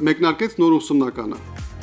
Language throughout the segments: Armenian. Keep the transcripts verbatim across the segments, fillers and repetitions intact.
Մեկնարկեց նոր ուսումնականը։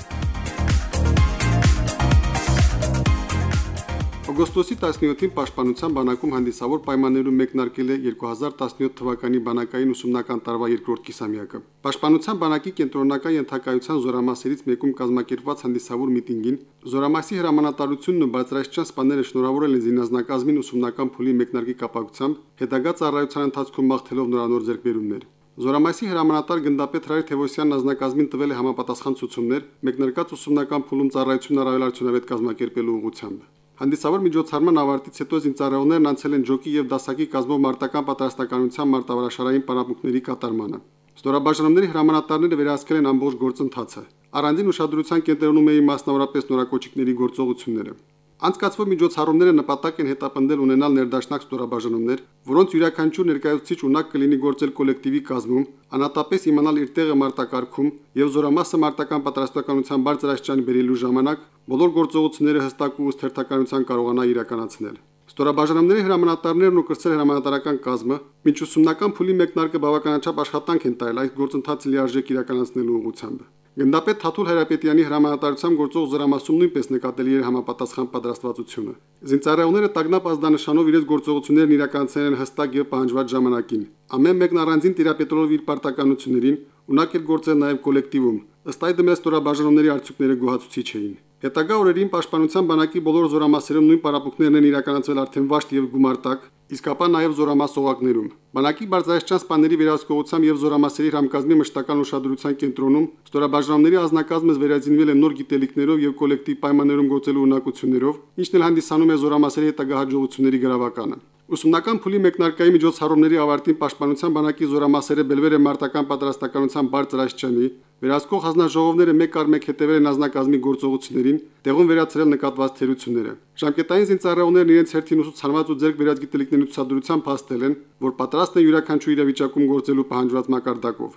Օգոստոսի տասնյոթին Պաշտպանության բանակում հանդիսավոր պայմաններում մեկնարկել է երկու հազար տասնյոթ թվականի բանակային ուսումնական տարվա երկրորդ կիսամյակը։ Պաշտպանության բանակի կենտրոնական ենթակայության զորամասերից մեկում կազմակերպված հանդիսավոր միտինգին զորամասի հրամանատարությունն ու բարձրաստիճան սպաները շնորհավորել են զինազնակազմին ուսումնական փուլի մեկնարկի կապակցությամբ հետագա ծառայության ընթացքում մաղթելով նորանոր ձեռքբերումներ։ Զորամասի հրամանատար գնդապետ Հրայր Թևոսյանն ազնագազմին տվել է համապատասխան ցուցումներ մեկնարկած ուսումնական փուլում ծառայությունն առավել արդյունավետ կազմակերպելու ուղղությամբ։ Հանդիսավոր միջոցառման ավարտից հետո զինծառայողներն անցել են ջոկի եւ դասակի կազմով մարտական պատրաստականության մարտավարաշարային պարապմունքների կատարմանը։ Ստորաբաժանումների հրամանատարները վերահսկել են ամբողջ գործընթացը։ Առանձին ուշադրության կենտրոնում էին մասնավորապես նորակոչիկների գործողությունները։ Անցկացվող միջոցառումները նպատակ են հետապնդել ունենալ ներդաշնակ ստորաբաժանումներ, որոնց յուրաքանչյուր ներկայացուցիչ ունակ կլինի գործել կոլեկտիվի կազմում, անհատապես իմանալ իր տեղը մարտակարգում եւ զորամասը մարտական պատրաստականության բարձր աստիճան բերելու ժամանակ բոլոր գործողությունները հստակ ու ըստ կարողանա իրականացնել։ Ստորաբաժանումների հրամանատարներն ու կրծել հրամանատարական կազմը մինչ ուսումնական փուլի մեկնարկը բավականաչափ աշխատանք են տայել այս գործընթացը լիարժեք իրականացնելու ուղղությամբ։ Գնդապետ Թաթուլ Հայրապետյանի հրամանատարությամբ գործող զորամասում նույնպես նկատելի էր համապատասխան պատրաստվածությունը։ Զինծառայողները տագնապ ազդանշանով իրենց գործողություններն իրականացնել են հստակ եւ պահանջված ժամանակին։ Ամեն մեկն առանձին տիրապետելով իր պարտականություններին ունակ էր գործել նաեւ կոլեկտիվում։ Ըստ այդմ ստորաբաժանումների արդյունքները գոհացուցիչ էին։ Հետագա օրերին Պաշտպանության բանակի բոլոր զորամասերում նույն պարապմունքներն են իրականացվել արդեն վաշտ եւ գումարտակ, իսկ ապա նաեւ զորամաս օղակներում։ Բանակի բարձրաստիճան սպաների վերահսկողությամբ եւ զորամասերի հրամկազմի մշտական ուշադրության կենտրոնում ստորաբաժանումների ազնագազմը վերածինվել է նոր գիտելիքներով եւ կոլեկտիվ պայմաններում գործելու ունակություններով, ինչն էլ հանդիսանում է զորամասերի հետագա հաջողությունների գրավականը։ Ուսումնական փուլի մեկնարկային միջոցառումների ավարտին Պաշտպանության բանակի զորամասերը բելվել են մարտական պատրաստականության բարձր աստիճանի, վերահսկող հանձնաժողովները մեկ առ մեկ հետևել են ազնագազմի գործողություններին, տեղում վերացրել նկատված թերությունները։ Ժամկետային զինծառայողներն իրենց հերթին ուսուցանված ու ձեռք բերած գիտելիքների ցուցադրությամբ հաստատել են, որ պատրաստ են յուրաքանչյուր իրավիճակում գործելու պահանջված մակարդակով։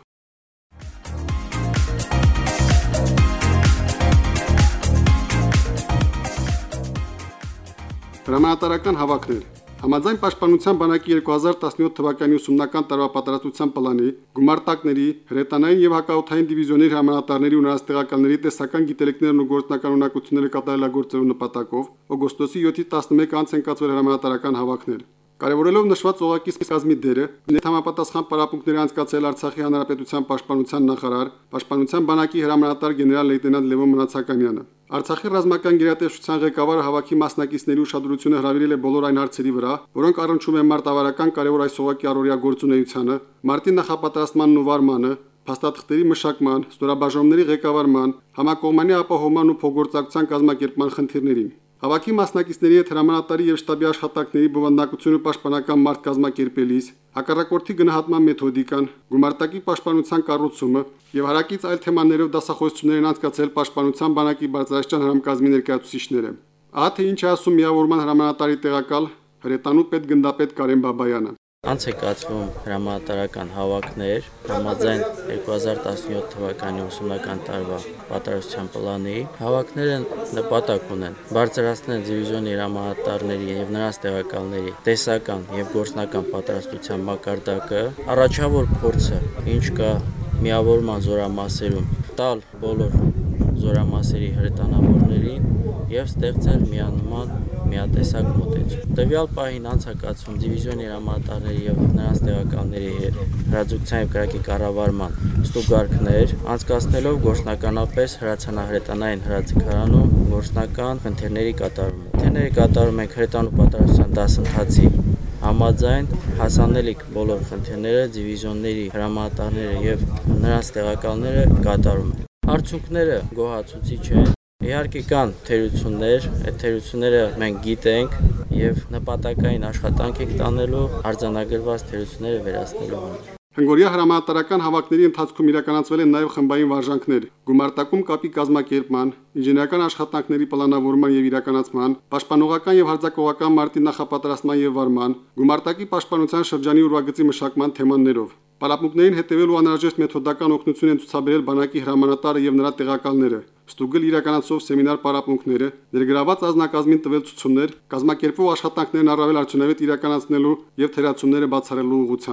Հրամանատարական հավաքներ։ Համաձայն Պաշտպանության բանակի երկու հազար տասնյոթ թվականի ուսումնական տարվա պատրաստության պլանի, գումարտակների, հրետանային եւ հակաօդային դիվիզիոնների հրամանատարների ու նրանց տեղակալների տեսական գիտելիքներն ու գործնական ունակությունները կատարելագործելու նպատակով օգոստոսի յոթից տասնմեկը անց են կացվել հրամանատարական հավաքներ։ Կարևորելով նշված օղակի կազմի դերը, net համապատասխան պարապմունքների անցկացրել Արցախի Հանրապետության Պաշտպանության նախարար, Պաշտպանության բանակի հրամանատար գեներալ-լեյտենանտ Լևոն Մնացականյանը։ Արցախի ռազմական գերատեսչության ղեկավարը հավաքի մասնակիցների ուշադրությունը հրավիրել է բոլոր այն հարցերի վրա, որոնք առնչվում են մարտավարական կարևոր այս օղակի առօրյա գործունեությանը, մարտի նախապատրաստմանն ու վարմանը, փաստաթղթերի մշակման, ստորաբաժանումների ղեկավարման, համակողմանի ապահովման ու փոխգործակցության կազմակերպման խնդիրներին։ Հավաքի մասնակիցների հետ հրամանատարի եւ շտաբի աշխատանքների բովանդակությունը պաշտպանական մարտ կազմակերպելիս, հակառակորդի գնահատման մեթոդիկան, գումարտակի պաշտպանության կառուցումը եւ հարակից այլ թեմաներով դասախոսություններ են անցկացրել պաշտպանության բանակի բարձրաստիճան հրամկազմի ներկայացուցիչները։ Ահա թե ինչ է ասում միավորման հրամանատարի տեղակալ հրետանու պետգնդապետ Կարեն Բաբայանը։ Անց է կացվում հրամանատարական հավաքներ համաձայն երկու հազար տասնյոթ թվականի ուսումնական տարվա պատրաստության պլանի։ Հավաքները նպատակ ունեն բարձրացնել դիվիզիոնի հրամանատարների եւ նրանց տեղակալների տեսական եւ գործնական պատրաստության մակարդակը, առաջավոր փորձը, ինչ կա միավորման զորամասերում, տալ բոլոր զորամասերի հրետանավորներին եւ ստեղծել միանման միատեսակ մոտեցում։ Տվյալ պահին անցկացվում դիվիզիոնի հրամանատարների եւ նրանց տեղակալների հրաձգության եւ կրակի կառավարման ստուգարքներ, անցկացնելով գործնականապես հրացանահրետանային հրաձգարանում գործնական խնդիրների կատարում։ Խնդիրների կատարում են հրետանու պատրաստության դասընթացի համաձայն հասանելիք բոլոր խնդիրները դիվիզիոնների հրամանատարները եւ նրանց տեղակալները կատարում են։ Արդյունքները գոհացուցիչ են։ Իհարկե կան թերություններ, այդ թերությունները մենք գիտենք եւ նպատակային աշխատանք ենք տանելու արձանագրված թերությունները վերացնելու համար։ Հնգորիա հրամանատարական հավաքների ընթացքում իրականացվել են նաև խմբային վարժանքներ, գումարտակում կապի կազմակերպման, ինժեներական աշխատանքների պլանավորման եւ իրականացման, պաշտպանողական եւ հարձակողական մարտի նախապատրաստման եւ վարման, գումարտակի պաշտպանության շրջանի ուրվագծի մշակման թեմաներով։ Պարապմունքներին հետևելու անհրաժեշտ մեթոդական օգնություն են ցուցաբերել բանակի հրամանատարը եւ նրա տեղակալները, ստուգել իրականացող սեմինար պարապմունքները, ներգրաված ազնագազմին տվել ցուցումներ, կազմակերպող աշխատանքներն առավել արդյունավետ իրականացնելու եւ թերացումները բացառելու ուղղությամբ։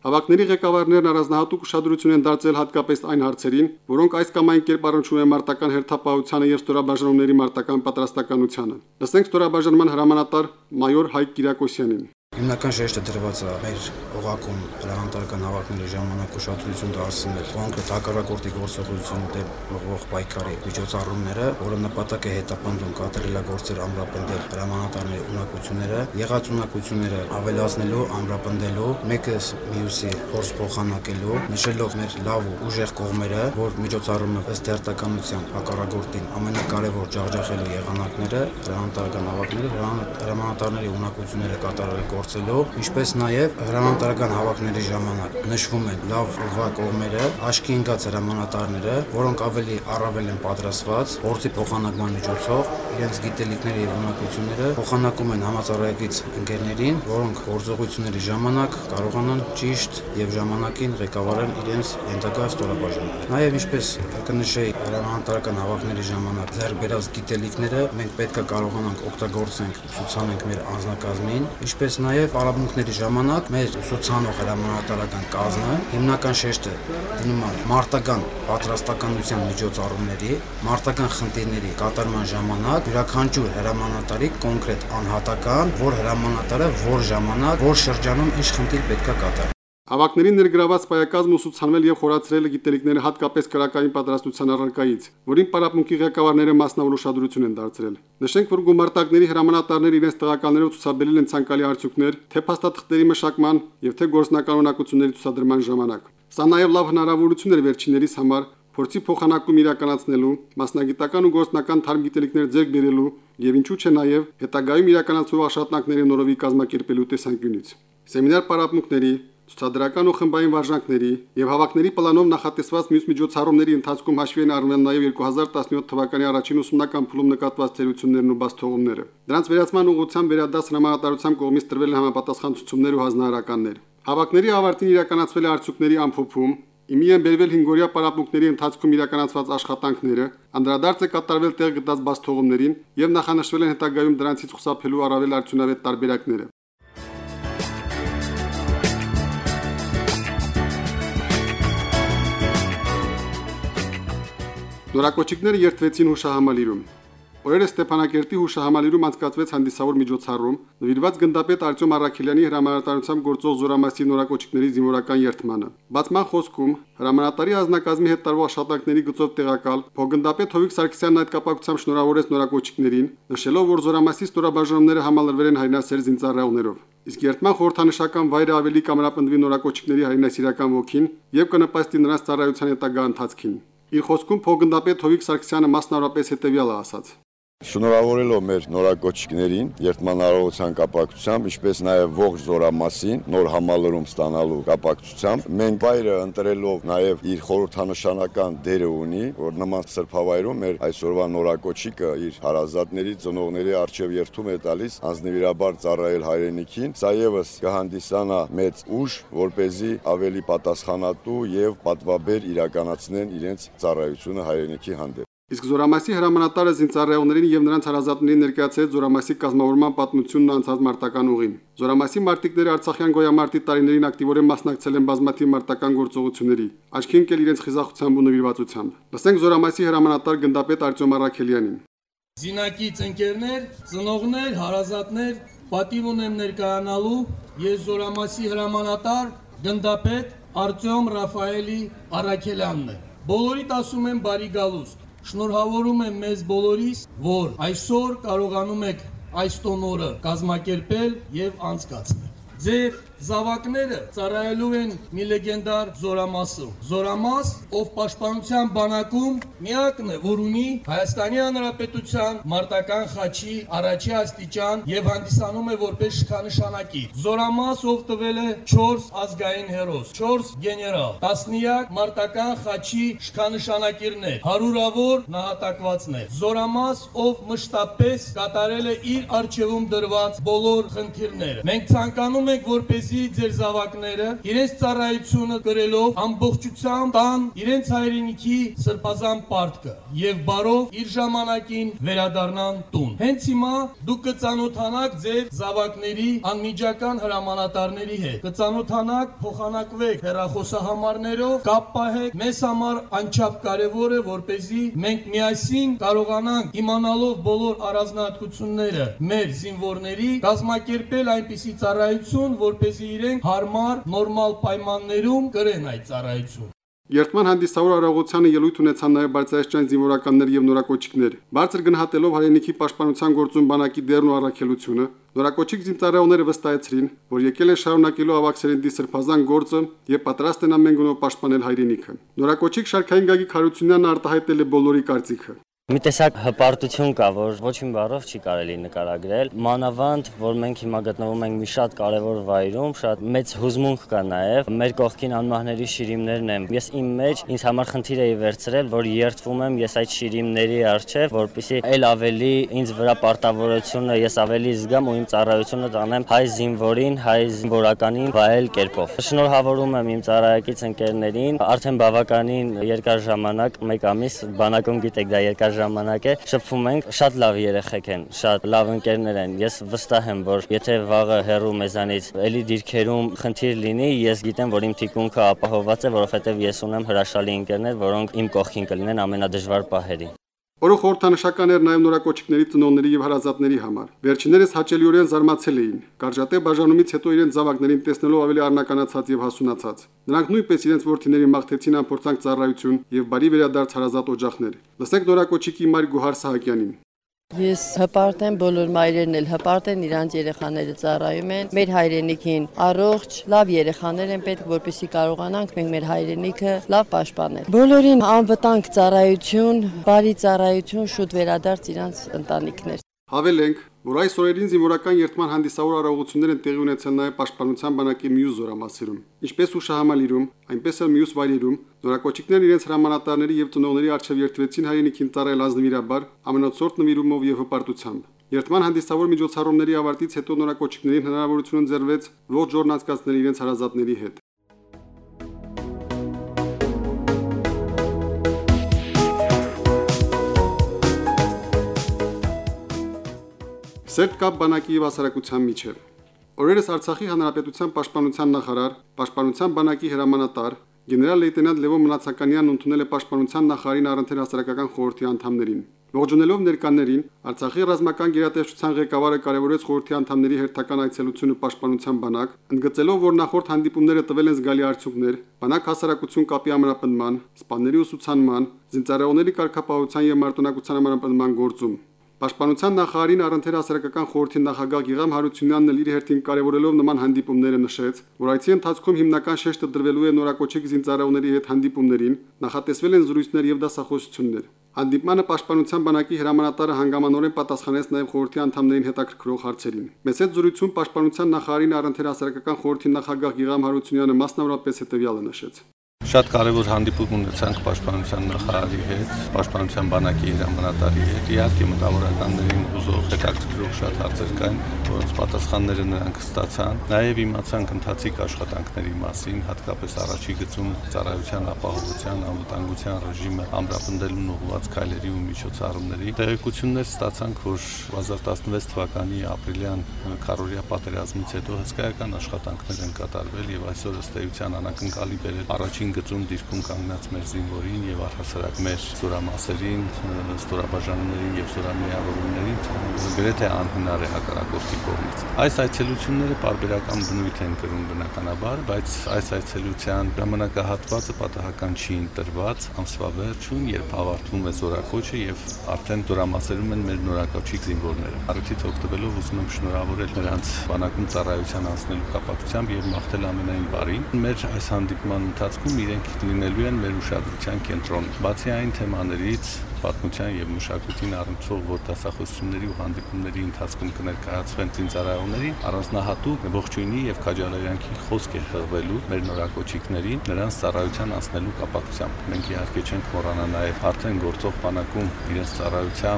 Հավաքների ղեկավարներն առանձնահատուկ ուշադրություն են դարձրել հատկապես այն հարցերին, որոնք այս կամ այն կերպ առնչվում են մարտական հերթապահությանը եւ ստորաբաժանումների մարտական պատրաստականությանը։ Լսենք ստորաբաժանման հրամանատար մայոր Հայկ Կիրակոսյանին։ Հիմնական շեշտը դրված է մեր օղակում հրամանատարական հավաքների ժամանակ ուշադրություն դարձնել կոնկրետ հակառակորդի գործողությունների դեմ մղվող պայքարի միջոցառումները, որը նպատակ է հետապնդում կատարելագործել ամրապնդել հրամանատարների ունակությունները, եղած ունակությունները ավելացնելու, ամրապնդելու, մեկը մյուսի փորձ փոխանակելու, նշելով մեր լավ ու ուժեղ կողմերը, որ միջոցառումը ըստ հերթականության հակառակորդին ամենակարևոր ջախջախելու եղանակները, հրամանատարական հավաքները, հրամանատարների ունակությունները կատարել ինչպես նաև հրամանատարական հավաքների ժամանակ նշվում են լավ ուղղված կողմերը, աչքի ընկած հրամանատարները, որոնք ավելի առավել են պատրաստված գործի փոխանակման միջոցով իրենց գիտելիքները եւ ունակությունները փոխանակում են համաձայնագից ընկերներին, որոնք գործողությունների ժամանակ կարողանան ճիշտ եւ ժամանակին ղեկավարել իրենց ենթակա ստորաբաժանումները։ Նաև ինչպես կնշեի հրամանատարական հավաքների ժամանակ ձեռք բերած գիտելիքները մենք պետք է կարողանանք օգտագործենք, ուսուցանենք մեր անձնակազմին, ինչպես նաև պարապմունքների ժամանակ մեր ուսուցանող հրամանատարական կազմը հիմնական շեշտը դնում է մարտական պատրաստականության միջոցառումների, մարտական խնդիրների կատարման ժամանակ յուրաքանչյուր հրամանատարի կոնկրետ անհատական, որ հրամանատարը որ ժամանակ, որ շրջանում ինչ խնդիր պետք է կատարի։ Հավաքներին ներգրաված պայակազմը ուսուցանվել եւ խորացրել գիտելիքները հատկապես քրակային պատրաստության առարկայից, որին պարապմունքի ղեկավարները մասնավոր ուշադրություն են դարձրել։ Նշենք, որ գումարտակների հրամանատարները իրենց տղականներով ցուցաբերել են ցանկալի արդյունքներ թե փաստաթղթերի մշակման եւ թե գործնական ունակությունների ցուցադրման ժամանակ։ Սա նաեւ լավ հնարավորություն էր վերջիններիս համար փորձի փոխանակում իրականացնելու, մասնագիտական ու գործնական թարմ գիտելիքներ ձեռք բերելու եւ ինչու՞ չէ նաեւ հետագայում իրականացվող աշխատանքների նորովի կազմակերպելու տեսանկյունից։ Սեմինար պարապմունքների ցուցադրական ու խմբային վարժանքների եւ հավաքների պլանով նախատեսված մյուս միջոցառումների ընթացքում հաշվի են առնել նաեւ երկու հազար տասնյոթ թվականի առաջին ուսումնական փուլում նկատված ծերություններն ու բացթողումները։ Դրանց վերացման ուղղությամբ վերադաս հրամանատարության կողմից տրվել են համապատասխան ցուցումներ ու հանձնարարականներ։ Հավաքների ավարտին իրականացվել է արդյունքների ամփոփում, իմի են բերվել հինգօրյա պարապմունքների ընթացքում իրականացված աշխատանքները, անդրադարձ է կատարվել տեղ գտած բացթողումներին եւ նախանշվել են հետագայում դրանցից խուսափելու առավել արդյունավետ տարբերակները։ Նորակոչիկները երթվեցին հուշահամալիրում։ Օրերս Ստեփանակերտի հուշահամալիրում անցկացվեց հանդիսավոր միջոցառում, նվիրված գնդապետ Արտյոմ Առաքելյանի հրամանատարությամբ գործող Զորամասի նորակոչիկների զինվորական երթմանը։ Բացման խոսքում հրամանատարի ազնագազմի հետ տարվող աշխատանքների գծով տեղակալ փոխգնդապետ Հովիկ Սարգսյանն այդ կապակցությամբ շնորհավորեց նորակոչիկներին, նշելով, որ Զորամասի ստորաբաժանումները համալրվել են հայրենասեր զինծառայողներով։ Իսկ երթման խորհրդանշական վայրը ավելի կամրապնդվի նորակոչիկների հայրենասիրական ոգին եւ կնպաստի նրանց ծառայության հետագա ընթացքին։ Իր խոսքում փոխգնդապետ Հովիկ Սարգսյանը մասնավորապես հետևյալը ասաց. Շնորհավորելով մեր նորակոչիկներին երթման արարողության կապակցությամբ, ինչպես նաև ողջ Զորամասին նոր համալրում ստանալու կապակցությամբ, մենք վայրը ընտրելով նաև իր խորհրդանշանական դերը ունի, որ նման սրբավայրում մեր այսօրվա նորակոչիկը իր հարազատների, ծնողների առջև երթում է տալիս անձնվիրաբար ծառայել հայրենիքին, սա եւս կհանդիսանա մեծ ուժ, որ เป զի ավելի պատասխանատու եւ պատվաբեր իրականացնեն իրենց ծառայությունը հայրենիքի հանդեպ։ Իսկ Զորամասի հրամանատարը զինծառայողներին եւ նրանց հարազատներին ներկայացրեց Զորամասի կազմավորման պատմությունն ու անցած մարտական ուղին։ Զորամասի մարտիկները Արցախյան գոյամարտի տարիներին ակտիվորեն մասնակցել են բազմաթիվ մարտական գործողությունների, աչքի ընկել իրենց խիզախությամբ ու նվիրվածությամբ։ Լսենք Զորամասի հրամանատար գնդապետ Արտյոմ Առաքելյանին։ Զինակից ընկերներ, ծնողներ, հարազատներ, պատիվ ունեմ ներկայանալու ես Զորամասի հրամանատար գնդապետ Արտյոմ Ռաֆայելի Առաքելյանն եմ։ Բոլորիդ ասում եմ բարի գալուստ։ Շնորհավորում եմ մեզ բոլորիս, որ այսօր կարողանում եք այս տոնորը կազմակերպել եւ անցկացնել։ Ձեր զավակները ծառայելու են մի լեգենդար Զորամասում։ Զորամաս, ով պաշտպանության բանակում միակն է, որ ունի Հայաստանի Հանրապետության մարտական խաչի առաջի աստիճան եւ հանդիսանում է որպես շքանշանակի։ Զորամաս, ով տվել է չորս ազգային հերոս, չորս գեներալ, տասնյակ մարտական խաչի շքանշանակիրներ, հարյուրավոր նահատակվածներ։ Զորամաս, ով մշտապես կատարել է իր արժևում դրված բոլոր խնդիրները։ Մենք ցանկանում ենք, որպես որպեսզի ձեր զավակները իրենց ծառայությունը կրելով ամբողջությամբ տան իրենց հայրենիքի սրբազան պարտքը եւ բարով իր ժամանակին վերադառնան տուն։ Հենց հիմա դուք կծանոթանաք ձեր զավակների անմիջական հրամանատարների հետ, կծանոթանաք, փոխանակվեք հեռախոսահամարներով, կապ պահեք։ Մեզ համար անչափ կարևոր է, որպեսզի մենք միասին կարողանանք իմանալով բոլոր առանձնահատկությունները մեր զինվորների կազմակերպել այնպիսի ծառայություն, որպեսզի իրենք հարմար, նորմալ պայմաններում կրեն այդ ծառայություն։ Երթման հանդիսավոր արարողությանը ելույթ ունեցան նաև բարձրաստիճան զինվորականներ եւ նորակոչիկներ։ Բարձր գնահատելով հայրենիքի պաշտպանության գործում բանակի դերն ու առաքելությունը, նորակոչիկ զինծառայողները վստահեցրին, որ եկել են շարունակելու ավաքսերենդի սրբազան գործը եւ պատրաստ են ամեն գնով պաշտպանել հայրենիքը։ Նորակոչիկ Շարքային Գագիկ Հարությունյանն արտահայտել է բոլորի կարծիքը։ Մի տեսակ հպարտություն կա, որ ոչ մի բառով չի կարելի նկարագրել, մանավանդ, որ մենք հիմա գտնվում ենք մի շատ կարևոր վայրում, շատ մեծ հուզմունք կա նաև, մեր կողքին անմահների շիրիմներն են։ Ես իմ մեջ ինձ համար խնդիր էի վերցրել, որ երդվում եմ ես այդ շիրիմների առջև, որպեսզի այլ ավելի ինձ վրա պարտավորությունը ես ավելի զգամ ու իմ ծառայությունը տանեմ հայ զինվորին, հայ զինվորականին վայել կերպով։ Շնորհավորում եմ իմ ծառայակից ընկերներին, արդեն բավականին երկար ժամանակ, մեկ ամիս, բանակում գիտեք դա երկար ժամանակ է, շփվում ենք, շատ լավ երեխեք են, շատ լավ ընկերներ են։ Ես վստահ եմ, որ եթե վաղը հեռու մեզանից էլի դիրքերում խնդիր լինի, ես գիտեմ, որ իմ թիկունքը ապահովված է, որովհետև ես ունեմ հրաշալի ընկերներ, որոնք իմ կողքին կլինեն ամենադժվար պահերին։ Օրը խորհրդանշական էր նաև նորակոչիկների ծնողների եւ հարազատների համար։ Վերջիններս հաճելիորեն զարմացել էին։ Կարճատե բաժանումից հետո իրենց զավակներին տեսնելով ավելի առնականացած եւ հասունացած։ Նրանք նույնպես իրենց որդիների մաղթեցին ամփորձանք ծառայություն եւ բարի վերադարձ հարազատ օջախներ։ Լսենք նորակոչիկի Մայր Գոհար Սահակյանին։ Ես հպարտ եմ, բոլոր մայրերն էլ հպարտ են, իրանց երեխաները ծառայում են, մեր հայրենիքին առողջ, լավ երեխաներ են պետք, որպեսզի կարողանանք մենք մեր հայրենիքը լավ պաշտպանել։ Բոլորին անվտանգ ծառայություն, բարի ծառայություն, շուտ վերադարձ իրանց ընտանիքներ։ Հավելենք, որ այս օրերին զինվորական երթման հանդիսավոր արարողություններ են տեղի ունեցել նաև պաշտպանության բանակի մյուս զորամասերում, ինչպես Ուշահամալիրում, այնպես էլ մյուս վայրերում։ Նորակոչիկներն իրենց հրամանատարների եւ ծնողների առջև երթվեցին հայրենիքին ծառայել ազնվիրաբար, ամենոցորտ նվիրումով եւ հպարտությամբ։ Երթման հանդիսավոր միջոցառումների ավարտից հետո նորակոչիկներին հնարավորություն ընձեռվեց ողջ օրն անցկացնել իրենց հարազատների հետ։ Սերտ կապ բանակի եւ հասարակության միջև։ Օրերս Արցախի Հանրապետության պաշտպանության նախարար, պաշտպանության բանակի հրամանատար գեներալ լեյտենանտ Լևոն Մնացականյանն ընդունել է պաշտպանության նախարարին առընթեր հասարակական խորհրդի անդամներին։ Ողջունելով ներկաներին, Արցախի ռազմական գերատեսչության ղեկավարը կարևորեց խորհրդի անդամների հերթական այցելությունը պաշտպանության բանակ, ընդգծելով, որ նախորդ հանդիպումները տվել են զգալի արդյունքներ, բանակ հասարակություն կապի ամրապնդման, սպաների ուսուցանման, զինծառայողների կարգապահության եւ մարտունակության ամրապնդման գործում։ Պաշտպանության նախարարին առընթեր հասարակական խորհրդի նախագահ Գիղամ Հարությունյանն էլ իր հերթին կարևորելով նման հանդիպումները նշեց, որ այցի ընթացքում հիմնական շեշտը դրվելու է նորակոչիկ զինծառայողների հետ հանդիպումներին, նախատեսվել են զրույցներ եւ դասախոսություններ։ Հանդիպմանը պաշտպանության բանակի հրամանատարը հանգամանորեն պատասխանեց նաև խորհրդի անդամներին հետաքրքրող հարցերին։ Մեծ այդ զրույցում պաշտպանության նախարարին առընթեր հասարակական խորհրդի նախագահ Գիղամ Հարությունյանը մասնավորապես հետևյալը նշեց. Շատ կարևոր հանդիպում ունեցանք պաշտպանության նախարարի հետ, պաշտպանության բանակի հրամանատարի հետ։ Իհարկե մտավորականներին ուզող հետաքրքրող շատ հարցեր կային, որոնց պատասխանները նրանք ստացան։ Նաև իմացանք ընթացիկ աշխատանքների մասին, հատկապես առաջի գծում ծառայության ապահովության, անվտանգության ռեժիմը ամրապնդելուն ուղղված քայլերի ու միջոցառումների տեղեկություններ ստացանք, որ two thousand eleven թվականի ապրիլյան քառօրյա պատերազմից հետո հսկայական աշխատանքներ են կատարվել եւ այսօր ըստ էության անակնկալի բերել առաջին գծում դիրքում կանգնած մեր զինվորին եւ առհասարակ մեր զորամասերին, ստորաբաժանումներին եւ զորամիավորումներին գրեթե անհնար է հակառակորդի կողմից։ Այս այցելությունները պարբերական բնույթ են կրում բնականաբար, բայց այս այցելության ժամանակահատվածը պատահական չի ընտրված ամսվա վերջում, երբ ավարտվում է զորակոչը եւ արդեն զորամասերում են մեր նորակոչիկ զինվորները։ Առիթից օգտվելով ուզում եմ շնորհավորել նրանց բանակում ծառայության անցնելու կապակցությամբ եւ մաղթել ամենայն բարին։ Մեր այս հանդիպման ընթացքում իրենք լինելու են մեր ուշադրության կենտրոնում։ Բացի այն թեմաներից, պատմության եւ մշակույթին առնչվող որ դասախոսությունների ու հանդիպումների ընթացքում կներկայացվեն զինծառայողներին, առանձնահատուկ ողջույնի եւ քաջալերանքի խոսք է հղվելու մեր նորակոչիկներին նրանց ծառայության անցնելու կապակցությամբ։ Մենք իհարկե չենք մոռանա նաեւ արդեն գործող բանակում իրենց ծառայությամբ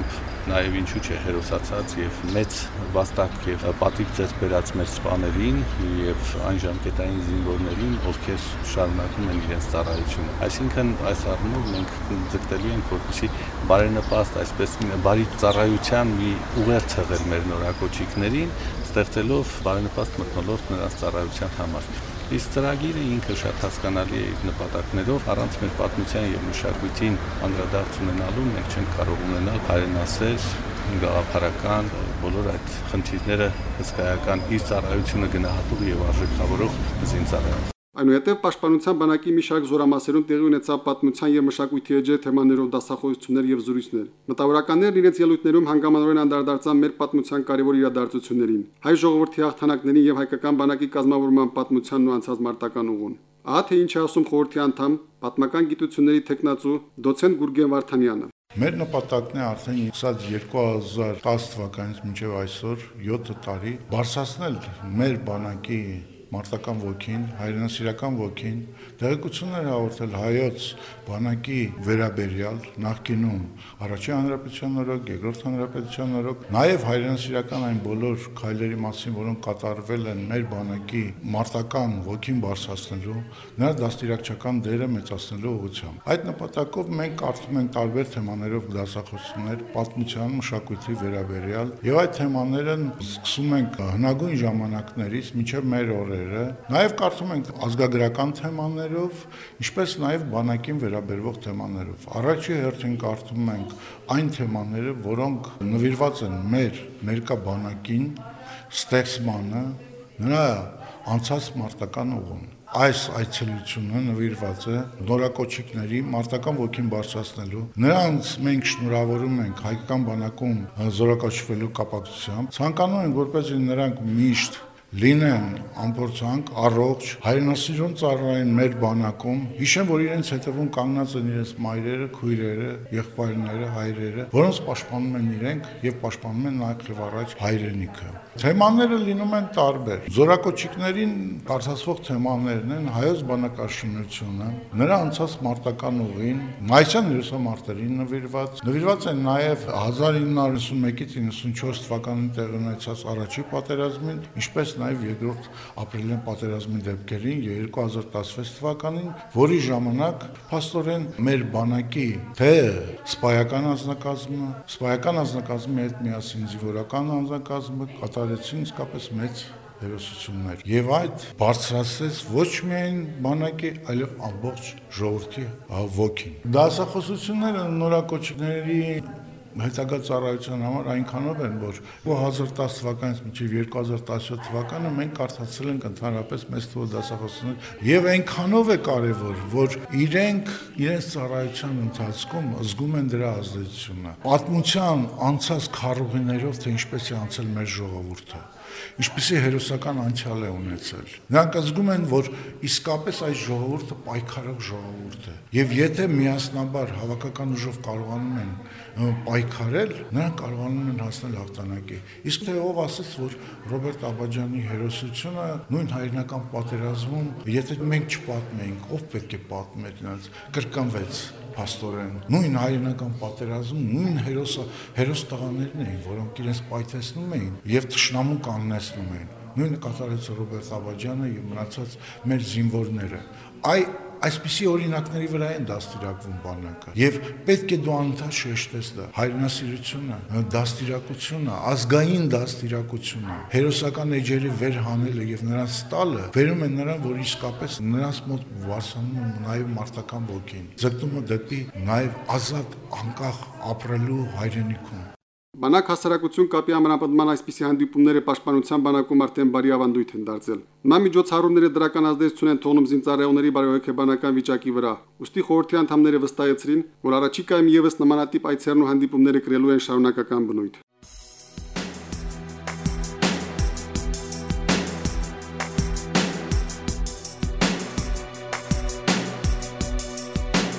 նաև ինչու՞ չէ հերոսացած եւ մեծ վաստակ եւ պատիվ ձեռք բերած մեր սպաներին եւ այն ժամկետային զինվորներին, ովքեր շարունակում են իրենց ծառայությունը։ Այսինքն այս առումով մենք ձգտելու ենք, որպեսզի բարենպաստ, այսպես բարի ծառայության մի ուղերձ հղել մեր նորակոչիկներին, ստեղծելով բարենպաստ մթնոլորտ նրանց ծառայության համար։ Իսկ ծրագիրը ինքը շատ հասկանալի է իր նպատակներով, առանց մեր պատմության եւ մշակույթին անդրադարձ ունենալու մենք չենք կարող ունենալ հայրենասեր, գաղափարական բոլոր այդ խնդիրները հսկայական իր ծառայությունը գնահատող եւ արժեքավորող զինծառայող։ Այնուհետև Պաշտպանության բանակի մի շարք զորամասերում տեղի ունեցավ պատմության եւ մշակույթի էջի թեմաներով դասախոսություններ եւ զրույցներ։ Մտավորականներն իրենց ելույթներում հանգամանորեն անդրադարձան մեր պատմության կարևոր իրադարձություններին, հայ ժողովրդի հաղթանակներին եւ հայկական բանակի կազմավորման պատմությանն ու անցած մարտական ուղուն։ Ահա թե ինչ է ասում խորհրդի անդամ, պատմական գիտությունների տեխնացու դոցենտ Գուրգեն Վարդանյանը։ Մեր նպատակն է արդեն երկու հազար տասը թվականից մինչև այսօր յոթ տարի բարձրացնել մեր բանակի մարտական ոգին, հայրենասիրական ոգին, տեղեկություններ հաղորդել հայոց բանակի վերաբերյալ նախկինում առաջին հանրապետության օրոք, երկրորդ հանրապետության օրոք, նաև հայրենասիրական այն բոլոր քայլերի մասին, որոնք կատարվել են մեր բանակի մարտական ոգին բարձրացնելու, նրա դաստիարակչական դերը մեծացնելու ուղղությամբ։ Այդ նպատակով մենք կարդում ենք տարբեր թեմաներով դասախոսություններ պատմության, մշակույթի վերաբերյալ, եւ այդ թեմաները սկսում ենք հնագույն ժամանակներից մինչև մեր օրերը Նաև կարդում ենք ազգագրական թեմաներով, ինչպես նաև բանակին վերաբերվող թեմաներով։ Առաջի հերթին կարդում ենք այն թեմաները, որոնք նվիրված են մեր ներկա բանակին, ստեղծմանը, նրա անցած մարտական ուղուն։ Այս այցելությունը նվիրված է նորակոչիկների մարտական ոգին բարձրացնելու։ Նրանց մենք շնորհավորում ենք հայկական բանակում զորակոչվելու կապակցությամբ։ Ցանկանում ենք, որպեսզի նրանք միշտ լինեն ամփորձանք, առողջ, հայրենասիրուն ծառայեն մեր բանակում, հիշեն, որ իրենց հետևում կանգնած են իրենց մայրերը, քույրերը, եղբայրները, հայրերը, որոնց պաշտպանում են իրենք եւ պաշտպանում են նաեւ եւ առաջ հայրենիքը։ Թեմաները լինում են տարբեր։ Զորակոչիկներին բարձրացվող թեմաներն են հայոց բանակաշինությունը, նրա անցած մարտական ուղին, մայիսյան հերոսամարտերին նվիրված, նվիրված են նաեւ հազար ինը հարյուր իննսունմեկից իննսունչորս թվականին տեղի ունեցած առաջին պատերազմին, ինչպես նաև երկրորդ ապրիլյան պատերազմի դեպքերին երկու հազար տասնվեց թվականին, որի ժամանակ փաստորեն մեր բանակի թե սպայական անձնակազմը, սպայական անձնակազմի հետ միասին զինվորական անձնակազմը կատարեցին իսկապես մեծ հերոսություններ։ Եվ այդ բարձրացրեց ոչ միայն բանակի, այլև ամբողջ ժողովրդի ոգին։ Դասախոսությունները նորակոչիկների հետագա ծառայության համար այնքանով են, որ երկու հազար տասը թվականից մինչև երկու հազար տասնյոթ թվականը մենք կարդացել ենք ընդհանրապես մեծ թվով դասախոսություններ եւ այնքանով է կարեւոր, որ իրենք իրենց ծառայության ընթացքում զգում են դրա ազդեցությունը։ Պատմության անցած քառուղիներով, թե ինչպես է անցել մեր ժողովուրդը, ինչպիսի հերոսական անցյալ է ունեցել։ Նրանք զգում են, որ իսկապես այս ժողովուրդը պայքարող ժողովուրդ է։ Եվ եթե միասնաբար հավաքական ուժով կարողանում են պայքարել, նրանք կարողանում են հասնել հաղթանակի։ Իսկ թե ով ասեց, որ Ռոբերտ Աբաջյանի հերոսությունը նույն հայրենական պատերազմում, եթե մենք չպատմեինք, ով պետք է պատմեր նրանց, կրկնվեց փաստորեն։ Նույն հայրենական պատերազմում նույն հերոսը հերոս տղաներն էին, որոնք իրենց պայթեցնում էին եւ թշնամուն կանգնեցնում էին։ Նույնը կատարեց Ռոբերտ Աբաջյանը եւ մնացած մեր զինվորները։ Այ այսպիսի օրինակների վրա են դաստիարակվում բանակը եւ պետք է դու անընդհատ շեշտես դա հայրենասիրությունը, դաստիարակությունը, ազգային դաստիարակությունը, հերոսական էջերի վերհանելը եւ նրանց տալը վերում են նրան, որ իսկապես նրանց մոտ վարսանում է նաեւ մարտական ոգին, ձգտումը դեպի նաեւ ազատ անկախ ապրելու հայրենիքում։ Բանակ հասարակություն կապի ամրապնդման այսպիսի հանդիպումները պաշտպանության բանակում արդեն բարի ավանդույթ են դարձել։ Նա միջոցառումները դրական ազդեցություն են թողնում զինծառայողների բարոյական վիճակի վրա։ Ոստի խորհրդի անդամները վստահեցրին, որ առաջիկայում եւս նմանատիպ այցերն ու հանդիպումները կրելու են շարունակական բնույթ։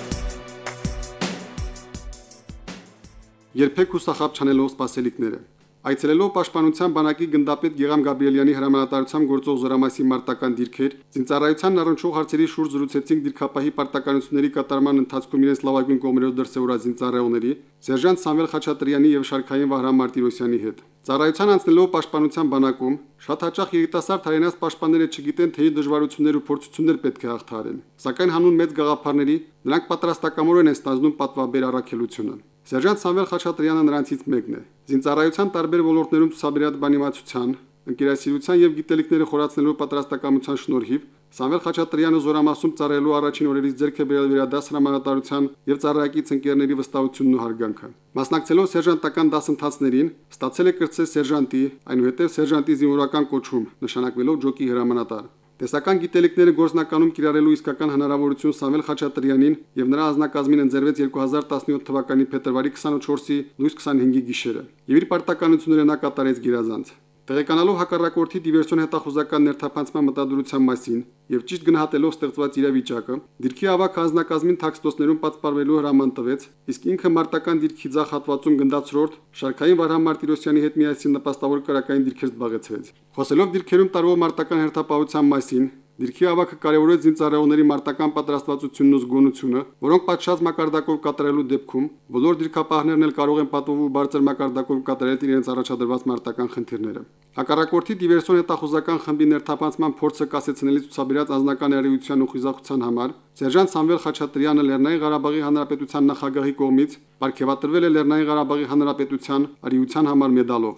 Երբեք հուսախաբ չանելով սպասելիքները։ Այցելելով Պաշտպանության բանակի գնդապետ Գեգամ Գաբրիելյանի հրամանատարությամբ գործող զորամասի մարտական դիրքեր, զինծառայության առնչվող հարցերի շուրջ զրուցեցինք դիրքապահի պարտականությունների կատարման ընթացքում իրենց լավագույն կողմերով դրսևորած զինծառայողների, սերժանտ Սամվել Խաչատրյանի եւ Շարքային Վահրամ Մարտիրոսյանի հետ։ Ծառայության անցնելով Պաշտպանության բանակում շատ հաճախ երիտասարդ հայրենաց պաշտպանները չգիտեն թե ինչ դժվարություններ ու փորձություններ պետք է հաղթահարեն, սակայն հանուն մեծ գաղափարների նրանք պատրաստակամորեն են ստանձնում պատվաբեր առաքելությունը։ Սերժանտ Սամվել Խաչատրյանը նրանցից մեկն է։ Զինծառայության տարբեր ոլորտներում ցուցաբերած բանիմացության, ընկերասիրության եւ գիտելիքները խորացնելու պատրաստակամության շնորհիվ Սամվել Խաչատրյանը զորամասում ծառայելու առաջին օրերից ձեռք է բերել վերադաս հրամանատարության եւ ծառայակից ընկերների վստահությունն ու հարգանքը։ Մասնակցելով սերժանտական դասընթացներին, ստացել է կրծել սերժանտի, այնուհետև սերժանտի զինվորական կոչում, նշանակվելով ջոկի հրամանատար։ Տեսական գիտելիքները գործնականում կիրառելու իսկական հնարավորություն Սամվել Խաչատրյանին եւ նրա ազնագազմին ընձեռվեց երկու հազար տասնյոթ թվականի փետրվարի քսանչորսի լույս քսանհինգի գիշերը։ Եվ իր պարտականությունները նա կատարեց գերազանց։ Տեղեկանալով հակառակորդի դիվերսիոն հետախուզական ներթափանցման մտադրության մասին եւ ճիշտ գնահատելով ստեղծված իրավիճակը, դիրքի ավակ հանձնակազմին թաքստոսներում պատսպարվելու հրաման տվեց, իսկ ինքը մարտական դիրքի ձախ հատվածում գնդացրորդ Շարքային Վահրամ Մարտիրոսյանի հետ միասին նպաստավոր կրակային դիրքեր զբաղեցրեց։ Խոսելով դիրքերում տարվող մարտական հերթապահության մասին, դիրքի ավակը կարևորեց զինծառայողների մարտական պատրաստվածությունն ու զգոնությունը, որոնք պատշաճ մակարդակով կատարելու դեպքում բոլոր դիրքապահներն էլ կարող են պատվով ու բարձր մակարդակով կատարել իրենց առաջադրված մարտական խնդիրները։ Հակառակորդի դիվերսիոն հետախուզական խմբի ներթափանցման փորձը կասեցնելի ցուցաբերած անձնական արիության ու խիզախության համար սերժանտ Սամվել Խաչատրյանը Լեռնային Ղարաբաղի Հանրապետության նախագահի կողմից պարգևատրվել է Լեռնային Ղարաբաղի Հանրապետության արիության համար մեդալով։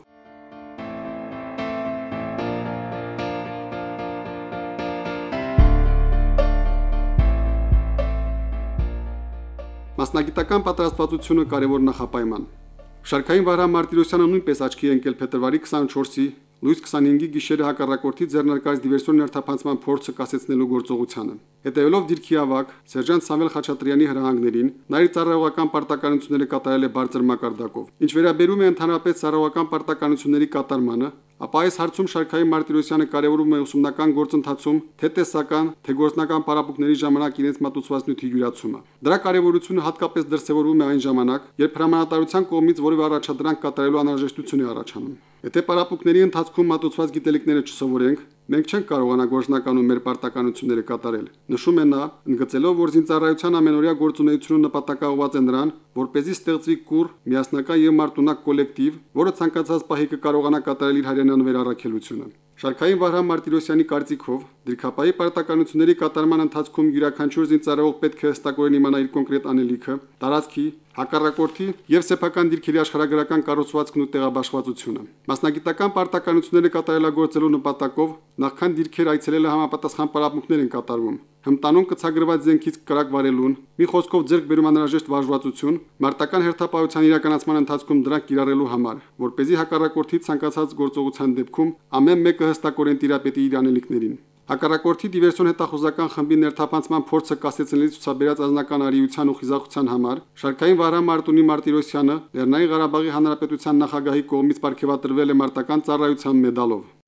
Մասնագիտական պատրաստվածությունը կարևոր նախապայման։ Շարքային Վահրամ Մարտիրոսյանը նույնպես աչքի է ընկել փետրվարի քսանչորսի լույս քսանհինգի գիշերը հակառակորդի ձեռնարկած դիվերսիոն ներթափանցման փորձը կասեցնելու գործողությանը։ Հետևելով դիրքի ավակ սերժանտ Սամվել Խաչատրյանի հրահանգներին, նա իր ծառայողական պարտականությունները կատարել է բարձր մակարդակով։ Ինչ վերաբերում է ընդհանրապես ծառայողական պարտականությունների կատարմանը, ապա այս հարցում Շարքային Մարտիրոսյանը կարևորում է ուսումնական գործընթացում թե տեսական, թե գործնական պարապմունքների ժամանակ իրենց մատուցված նյութի յուրացումը։ Դրա կարևորությունը հատկապես դրսևորվում է այն ժամանակ, երբ հրամանատարության կողմից որևէ առաջադրանք կատարելու անհրաժեշտություն է առաջանում։ Եթե պարապմունքների ընթացքում մատուցված գիտելիքները չսովորենք, մենք չենք կարողանա գործնականում մեր պարտականությունները կատարել։ Նշում է նա, ընդգծելով, որ զինծառայության ամենօրյա գործունեությունը նպատակաուղղված է նրան, որպեսզի ստեղծվի կուռ, միասնական եւ մարտունակ կոլեկտիվ, որը ցանկացած պահի կկարողանա կատարել իր հայրենանվեր առաքելությունը։ Շարքային Վահրամ Մարտիրոսյանի կարծիքով դիրքապահի պարտականությունների կատարման ընթացքում յուրաքանչյուր զինծառայող պետք է հստակորեն իմանա իր կոնկրետ անելիքը, տարածքի, հակառակորդի եւ սեփական դիրքերի աշխարհագրական կառուցվածքն ու տեղաբաշխվածությունը։ Մասնագիտական պարտականությունները կատարելագործելու նպատակով նախքան դիրքեր այցելելը համապատասխան պարապմունքներ են կատարվում։ Հմտանում կցագրված զենքից կրակ վարելուն, մի խոսքով ձեռք բերում անհրաժեշտ վարժվածություն, մարտական հերթապահության իրականացման ընթացքում դրանք կիրառելու համար, որպեսզի հակառակորդի ցանկացած գործողության դեպքում ամեն մեկը հստակորեն տիրապետի իր անելիքներին։ Հակառակորդի դիվերսիոն հետախուզական խմբի ներթափանցման փորձը կասեցնելի ցուցաբերած անձնական արիության ու խիզախության համար Շարքային Վահրամ Մարտունի Մարտիրոսյանը Լեռնային Ղարաբաղի Հանրապետության նախագահի կողմից պարգևատրվել է մարտական ծառայության մեդալով։